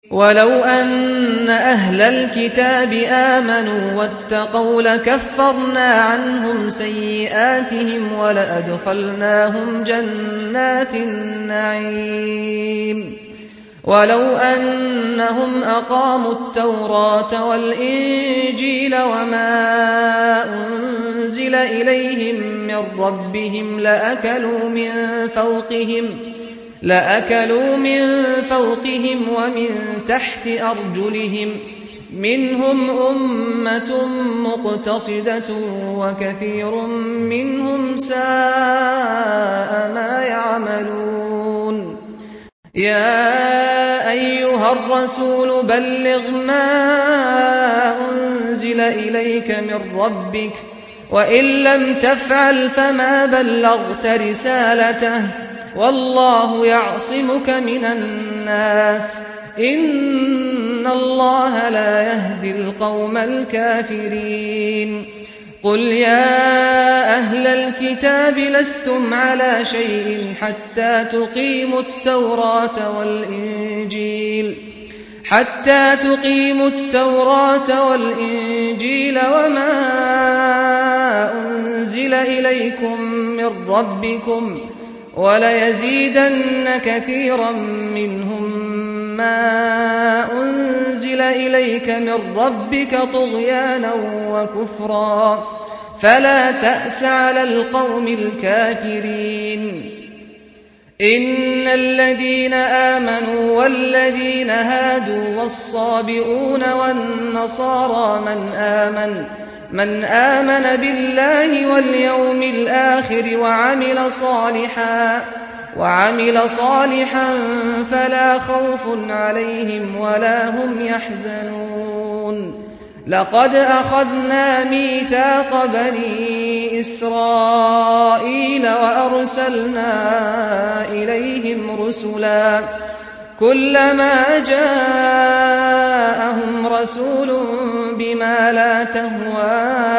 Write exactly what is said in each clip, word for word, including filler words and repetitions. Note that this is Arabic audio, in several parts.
ولو أن أهل الكتاب آمنوا واتقوا لكفرنا عنهم سيئاتهم ولأدخلناهم جنات النعيم ولو أنهم أقاموا التوراة والإنجيل وما أنزل إليهم من ربهم لأكلوا من فوقهم لأكلوا من فوقهم ومن تحت أرجلهم منهم أمة مقتصدة وكثير منهم ساء ما يعملون يا أيها الرسول بلغ ما أنزل إليك من ربك وإن لم تفعل فما بلغت رسالته والله يعصمك من الناس إن الله لا يهدي القوم الكافرين قل يا أهل الكتاب لستم على شيء حتى تقيموا التوراة والإنجيل حتى تقيموا التوراة والإنجيل وما أنزل إليكم من ربكم وليزيدن كثيرا منهم ما أنزل إليك من ربك طغيانا وكفرا فلا تأس على القوم الكافرين إن الذين آمنوا والذين هادوا والصابئون والنصارى من آمن من آمن بالله واليوم الآخر وعمل صالحا وعمل صالحا فلا خوف عليهم ولا هم يحزنون لقد أخذنا ميثاق بني إسرائيل وأرسلنا إليهم رسلا كلما جاءهم رسول بما لا تهوى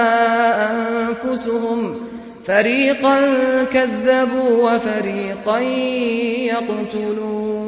أنفسهم فريقا كذبوا وفريقا يقتلون